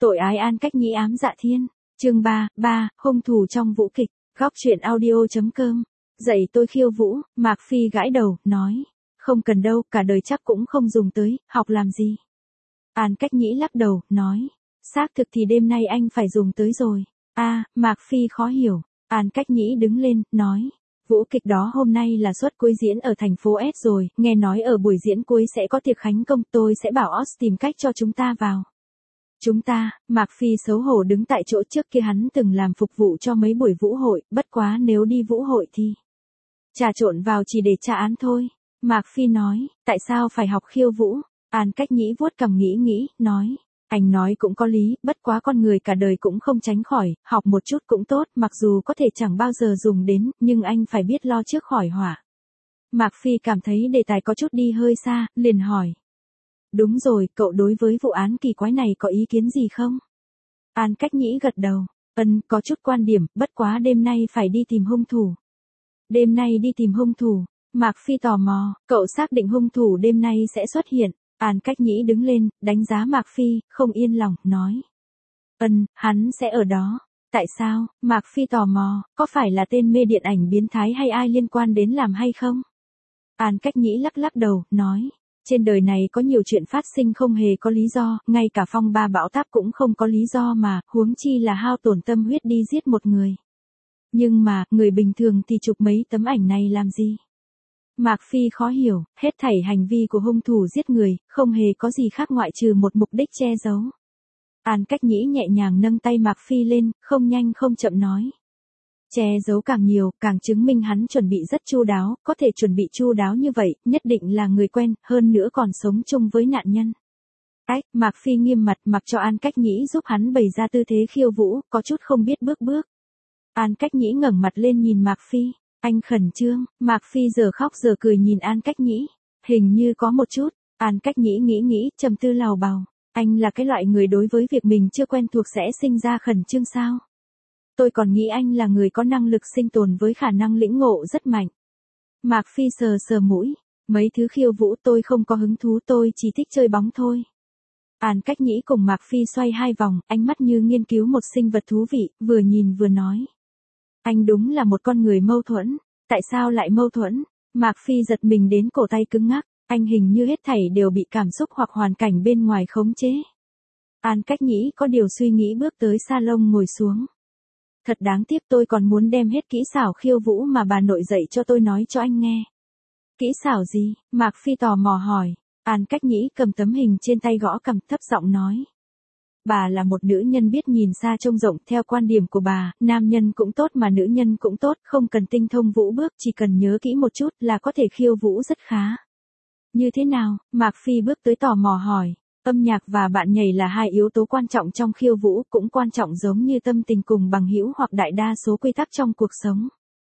Tội ái An Cách Nhĩ ám dạ thiên. Chương 3, hung thủ trong vũ kịch. Góc truyện audio.com. Dạy tôi khiêu vũ, Mạc Phi gãi đầu, nói. Không cần đâu, cả đời chắc cũng không dùng tới, học làm gì. An Cách Nhĩ lắc đầu, nói. Xác thực thì đêm nay anh phải dùng tới rồi. Mạc Phi khó hiểu. An Cách Nhĩ đứng lên, nói. Vũ kịch đó hôm nay là suất cuối diễn ở thành phố S rồi, nghe nói ở buổi diễn cuối sẽ có tiệc khánh công, tôi sẽ bảo Oz tìm cách cho chúng ta vào. Chúng ta, Mạc Phi xấu hổ đứng tại chỗ, trước kia hắn từng làm phục vụ cho mấy buổi vũ hội, bất quá nếu đi vũ hội thì trà trộn vào chỉ để tra án thôi. Mạc Phi nói, tại sao phải học khiêu vũ? An Cách Nhĩ vuốt cằm nghĩ, nói. Anh nói cũng có lý, bất quá con người cả đời cũng không tránh khỏi, học một chút cũng tốt, mặc dù có thể chẳng bao giờ dùng đến, nhưng anh phải biết lo trước khỏi họa. Mạc Phi cảm thấy đề tài có chút đi hơi xa, liền hỏi. Đúng rồi, cậu đối với vụ án kỳ quái này có ý kiến gì không? An Cách Nhĩ gật đầu, có chút quan điểm, bất quá đêm nay phải đi tìm hung thủ. Đêm nay đi tìm hung thủ, Mạc Phi tò mò, cậu xác định hung thủ đêm nay sẽ xuất hiện. An Cách Nhĩ đứng lên, đánh giá Mạc Phi, không yên lòng, nói. Hắn sẽ ở đó. Tại sao? Mạc Phi tò mò, có phải là tên mê điện ảnh biến thái hay ai liên quan đến làm hay không? An Cách Nhĩ lắc đầu, nói. Trên đời này có nhiều chuyện phát sinh không hề có lý do, ngay cả phong ba bão táp cũng không có lý do mà, huống chi là hao tổn tâm huyết đi giết một người. Nhưng mà, người bình thường thì chụp mấy tấm ảnh này làm gì? Mạc Phi khó hiểu, hết thảy hành vi của hung thủ giết người, không hề có gì khác ngoại trừ một mục đích che giấu. An Cách Nhĩ nhẹ nhàng nâng tay Mạc Phi lên, không nhanh không chậm nói. Che giấu càng nhiều, càng chứng minh hắn chuẩn bị rất chu đáo, có thể chuẩn bị chu đáo như vậy, nhất định là người quen, hơn nữa còn sống chung với nạn nhân. Mạc Phi nghiêm mặt, mặc cho An Cách Nhĩ giúp hắn bày ra tư thế khiêu vũ, có chút không biết bước. An Cách Nhĩ ngẩng mặt lên nhìn Mạc Phi. Anh khẩn trương, Mạc Phi giờ khóc giờ cười nhìn An Cách Nhĩ. Hình như có một chút. An Cách Nhĩ nghĩ, trầm tư lào bào. Anh là cái loại người đối với việc mình chưa quen thuộc sẽ sinh ra khẩn trương sao? Tôi còn nghĩ anh là người có năng lực sinh tồn với khả năng lĩnh ngộ rất mạnh. Mạc Phi sờ mũi. Mấy thứ khiêu vũ tôi không có hứng thú, tôi chỉ thích chơi bóng thôi. An Cách Nhĩ cùng Mạc Phi xoay hai vòng, ánh mắt như nghiên cứu một sinh vật thú vị, vừa nhìn vừa nói. Anh đúng là một con người mâu thuẫn. Tại sao lại mâu thuẫn? Mạc Phi giật mình đến cổ tay cứng ngắc. Anh hình như hết thảy đều bị cảm xúc hoặc hoàn cảnh bên ngoài khống chế. An Cách Nhĩ có điều suy nghĩ bước tới salon ngồi xuống. Thật đáng tiếc, tôi còn muốn đem hết kỹ xảo khiêu vũ mà bà nội dạy cho tôi nói cho anh nghe. Kỹ xảo gì? Mạc Phi tò mò hỏi. An Cách Nhĩ cầm tấm hình trên tay gõ cằm, thấp giọng nói. Bà là một nữ nhân biết nhìn xa trông rộng, theo quan điểm của bà, nam nhân cũng tốt mà nữ nhân cũng tốt, không cần tinh thông vũ bước, chỉ cần nhớ kỹ một chút là có thể khiêu vũ rất khá. Như thế nào? Mạc Phi bước tới tò mò hỏi. Âm nhạc và bạn nhảy là hai yếu tố quan trọng trong khiêu vũ, cũng quan trọng giống như tâm tình cùng bằng hữu hoặc đại đa số quy tắc trong cuộc sống.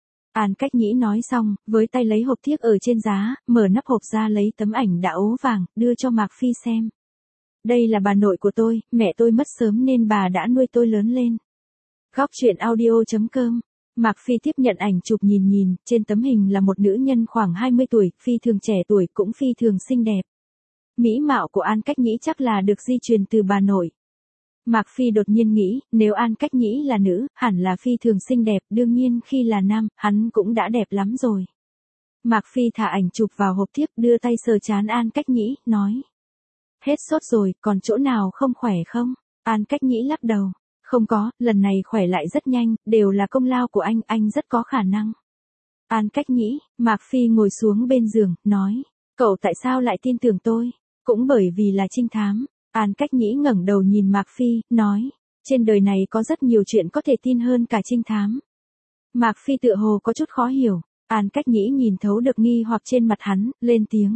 An Cách Nhĩ nói xong, với tay lấy hộp thiếc ở trên giá, mở nắp hộp ra lấy tấm ảnh đã ố vàng, đưa cho Mạc Phi xem. Đây là bà nội của tôi, mẹ tôi mất sớm nên bà đã nuôi tôi lớn lên. Góc truyện audio.com. Mạc Phi tiếp nhận ảnh chụp nhìn, trên tấm hình là một nữ nhân khoảng 20 tuổi, phi thường trẻ tuổi cũng phi thường xinh đẹp. Mỹ mạo của An Cách Nhĩ chắc là được di truyền từ bà nội. Mạc Phi đột nhiên nghĩ, nếu An Cách Nhĩ là nữ, hẳn là phi thường xinh đẹp, đương nhiên khi là nam, hắn cũng đã đẹp lắm rồi. Mạc Phi thả ảnh chụp vào hộp thiếc, đưa tay sờ trán An Cách Nhĩ, nói. Hết sốt rồi, còn chỗ nào không khỏe không? An Cách Nhĩ lắc đầu. Không có, lần này khỏe lại rất nhanh, đều là công lao của anh rất có khả năng. An Cách Nhĩ, Mạc Phi ngồi xuống bên giường, nói. Cậu tại sao lại tin tưởng tôi? Cũng bởi vì là trinh thám. An Cách Nhĩ ngẩng đầu nhìn Mạc Phi, nói. Trên đời này có rất nhiều chuyện có thể tin hơn cả trinh thám. Mạc Phi tựa hồ có chút khó hiểu. An Cách Nhĩ nhìn thấu được nghi hoặc trên mặt hắn, lên tiếng.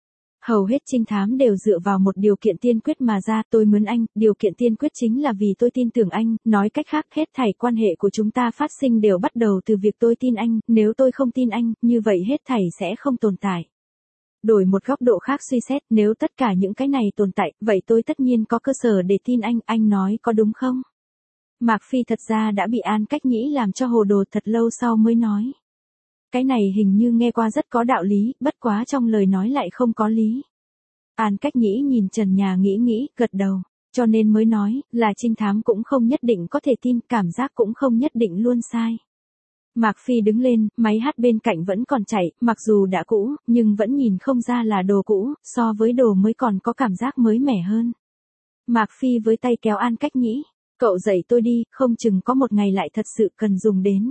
Hầu hết trinh thám đều dựa vào một điều kiện tiên quyết mà ra, tôi mướn anh, điều kiện tiên quyết chính là vì tôi tin tưởng anh, nói cách khác hết thảy quan hệ của chúng ta phát sinh đều bắt đầu từ việc tôi tin anh, nếu tôi không tin anh, như vậy hết thảy sẽ không tồn tại. Đổi một góc độ khác suy xét, nếu tất cả những cái này tồn tại, vậy tôi tất nhiên có cơ sở để tin anh nói có đúng không? Mạc Phi thật ra đã bị An Cách Nhĩ làm cho hồ đồ, thật lâu sau mới nói. Cái này hình như nghe qua rất có đạo lý, bất quá trong lời nói lại không có lý. An Cách Nhĩ nhìn trần nhà nghĩ, gật đầu. cho nên mới nói, là trinh thám cũng không nhất định có thể tin, cảm giác cũng không nhất định luôn sai. Mạc Phi đứng lên, máy hát bên cạnh vẫn còn chạy, mặc dù đã cũ, nhưng vẫn nhìn không ra là đồ cũ, so với đồ mới còn có cảm giác mới mẻ hơn. Mạc Phi với tay kéo An Cách Nhĩ, cậu dạy tôi đi, không chừng có một ngày lại thật sự cần dùng đến.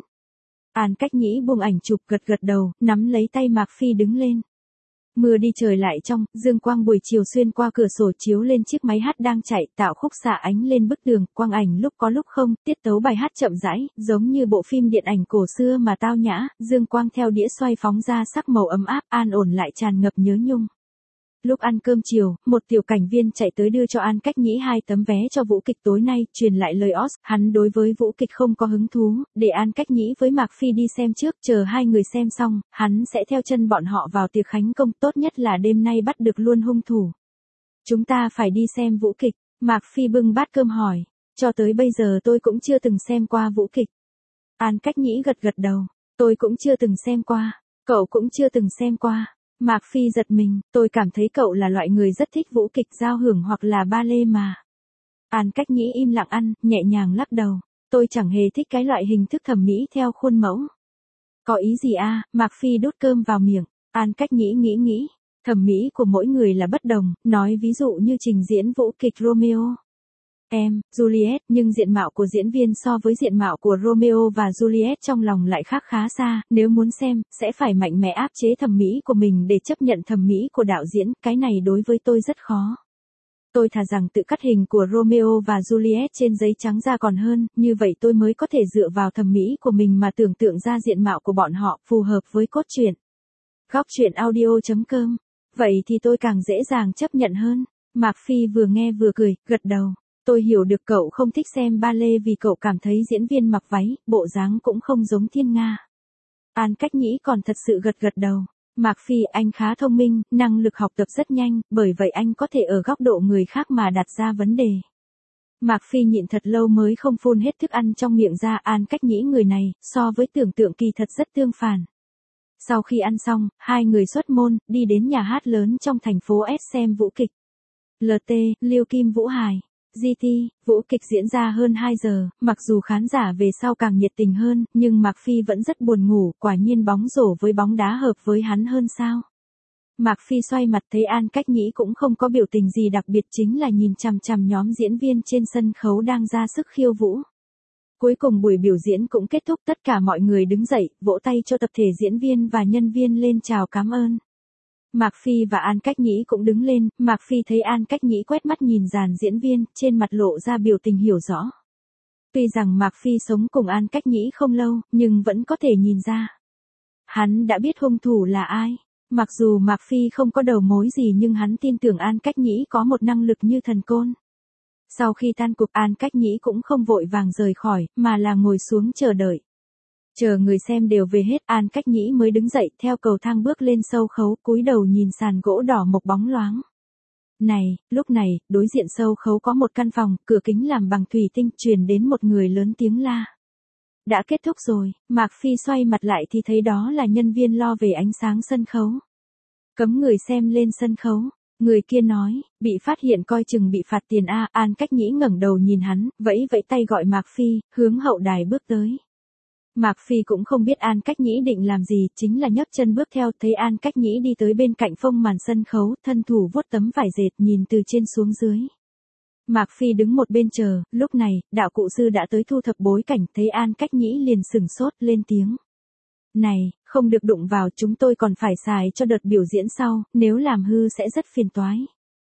An Cách Nhĩ buông ảnh chụp gật gật đầu, nắm lấy tay Mạc Phi đứng lên. Mưa đi trời lại trong, dương quang buổi chiều xuyên qua cửa sổ chiếu lên chiếc máy hát đang chạy, tạo khúc xạ ánh lên bức tường, quang ảnh lúc có lúc không, tiết tấu bài hát chậm rãi, giống như bộ phim điện ảnh cổ xưa mà tao nhã, dương quang theo đĩa xoay phóng ra sắc màu ấm áp, an ổn lại tràn ngập nhớ nhung. Lúc ăn cơm chiều, một tiểu cảnh viên chạy tới đưa cho An Cách Nhĩ 2 tấm vé cho vũ kịch tối nay, truyền lại lời Oz, hắn đối với vũ kịch không có hứng thú, để An Cách Nhĩ với Mạc Phi đi xem trước, chờ hai người xem xong, hắn sẽ theo chân bọn họ vào tiệc khánh công, tốt nhất là đêm nay bắt được luôn hung thủ. Chúng ta phải đi xem vũ kịch, Mạc Phi bưng bát cơm hỏi, cho tới bây giờ tôi cũng chưa từng xem qua vũ kịch. An Cách Nhĩ gật gật đầu, tôi cũng chưa từng xem qua, cậu cũng chưa từng xem qua. Mạc Phi giật mình, tôi cảm thấy cậu là loại người rất thích vũ kịch giao hưởng hoặc là ballet mà. An Cách Nhĩ im lặng ăn, nhẹ nhàng lắc đầu, tôi chẳng hề thích cái loại hình thức thẩm mỹ theo khuôn mẫu. Có ý gì à, Mạc Phi đút cơm vào miệng, An Cách Nhĩ nghĩ, thẩm mỹ của mỗi người là bất đồng, nói ví dụ như trình diễn vũ kịch Romeo em, Juliet, nhưng diện mạo của diễn viên so với diện mạo của Romeo và Juliet trong lòng lại khác khá xa, nếu muốn xem, sẽ phải mạnh mẽ áp chế thẩm mỹ của mình để chấp nhận thẩm mỹ của đạo diễn, cái này đối với tôi rất khó. Tôi thà rằng tự cắt hình của Romeo và Juliet trên giấy trắng ra còn hơn, như vậy tôi mới có thể dựa vào thẩm mỹ của mình mà tưởng tượng ra diện mạo của bọn họ, phù hợp với cốt truyện. Góc truyện audio.com. Vậy thì tôi càng dễ dàng chấp nhận hơn. Mạc Phi vừa nghe vừa cười, gật đầu. Tôi hiểu được cậu không thích xem ballet vì cậu cảm thấy diễn viên mặc váy, bộ dáng cũng không giống thiên nga. An Cách Nhĩ còn thật sự gật gật đầu. Mạc Phi, anh khá thông minh, năng lực học tập rất nhanh, bởi vậy anh có thể ở góc độ người khác mà đặt ra vấn đề. Mạc Phi nhịn thật lâu mới không phun hết thức ăn trong miệng ra. An Cách Nhĩ người này, so với tưởng tượng kỳ thật rất tương phản. Sau khi ăn xong, hai người xuất môn, đi đến nhà hát lớn trong thành phố S xem vũ kịch. LT, Liêu Kim Vũ Hài. GT, vũ kịch diễn ra hơn 2 giờ, mặc dù khán giả về sau càng nhiệt tình hơn, nhưng Mạc Phi vẫn rất buồn ngủ, quả nhiên bóng rổ với bóng đá hợp với hắn hơn sao. Mạc Phi xoay mặt thấy An Cách Nhĩ cũng không có biểu tình gì đặc biệt, chính là nhìn chằm chằm nhóm diễn viên trên sân khấu đang ra sức khiêu vũ. Cuối cùng buổi biểu diễn cũng kết thúc, tất cả mọi người đứng dậy, vỗ tay cho tập thể diễn viên và nhân viên lên chào cảm ơn. Mạc Phi và An Cách Nhĩ cũng đứng lên, Mạc Phi thấy An Cách Nhĩ quét mắt nhìn dàn diễn viên, trên mặt lộ ra biểu tình hiểu rõ. Tuy rằng Mạc Phi sống cùng An Cách Nhĩ không lâu, nhưng vẫn có thể nhìn ra. Hắn đã biết hung thủ là ai. Mặc dù Mạc Phi không có đầu mối gì nhưng hắn tin tưởng An Cách Nhĩ có một năng lực như thần côn. Sau khi tan cuộc, An Cách Nhĩ cũng không vội vàng rời khỏi, mà là ngồi xuống chờ đợi. Chờ người xem đều về hết, An Cách Nhĩ mới đứng dậy, theo cầu thang bước lên sâu khấu, cúi đầu nhìn sàn gỗ đỏ mộc bóng loáng. Này, lúc này, đối diện sâu khấu có một căn phòng, cửa kính làm bằng thủy tinh, truyền đến một người lớn tiếng la. Đã kết thúc rồi, Mạc Phi xoay mặt lại thì thấy đó là nhân viên lo về ánh sáng sân khấu. Cấm người xem lên sân khấu. Người kia nói, bị phát hiện coi chừng bị phạt tiền a. An Cách Nhĩ ngẩng đầu nhìn hắn, vẫy vẫy tay gọi Mạc Phi, hướng hậu đài bước tới. Mạc Phi cũng không biết An Cách Nhĩ định làm gì, chính là nhấc chân bước theo, thấy An Cách Nhĩ đi tới bên cạnh phông màn sân khấu, thân thủ vuốt tấm vải dệt nhìn từ trên xuống dưới. Mạc Phi đứng một bên chờ, lúc này, đạo cụ sư đã tới thu thập bối cảnh, thấy An Cách Nhĩ liền sửng sốt, lên tiếng. Này, không được đụng vào, chúng tôi còn phải xài cho đợt biểu diễn sau, nếu làm hư sẽ rất phiền toái.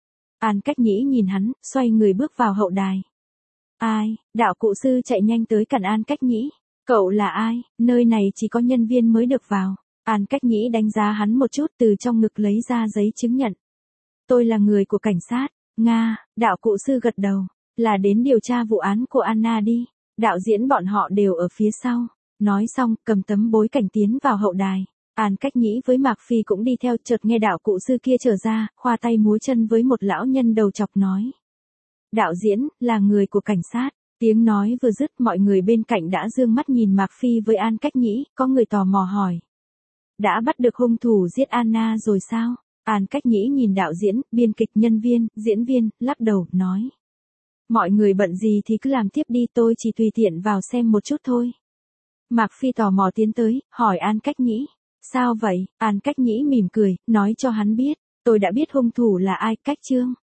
An Cách Nhĩ nhìn hắn, xoay người bước vào hậu đài. Ai, đạo cụ sư chạy nhanh tới cản An Cách Nhĩ. Cậu là ai, nơi này chỉ có nhân viên mới được vào. An Cách Nhĩ đánh giá hắn một chút, từ trong ngực lấy ra giấy chứng nhận. Tôi là người của cảnh sát. Nga, đạo cụ sư gật đầu. Là đến điều tra vụ án của Anna đi. Đạo diễn bọn họ đều ở phía sau. Nói xong, cầm tấm bối cảnh tiến vào hậu đài. An Cách Nhĩ với Mạc Phi cũng đi theo, chợt nghe đạo cụ sư kia trở ra, khoa tay múa chân với một lão nhân đầu chọc nói. Đạo diễn, là người của cảnh sát. Tiếng nói vừa dứt, mọi người bên cạnh đã dương mắt nhìn Mạc Phi với An Cách Nhĩ, có người tò mò hỏi. Đã bắt được hung thủ giết Anna rồi sao? An Cách Nhĩ nhìn đạo diễn, biên kịch, nhân viên, diễn viên, lắc đầu, nói. Mọi người bận gì thì cứ làm tiếp đi, tôi chỉ tùy tiện vào xem một chút thôi. Mạc Phi tò mò tiến tới, hỏi An Cách Nhĩ. Sao vậy? An Cách Nhĩ mỉm cười, nói cho hắn biết. Tôi đã biết hung thủ là ai, Cách Trương.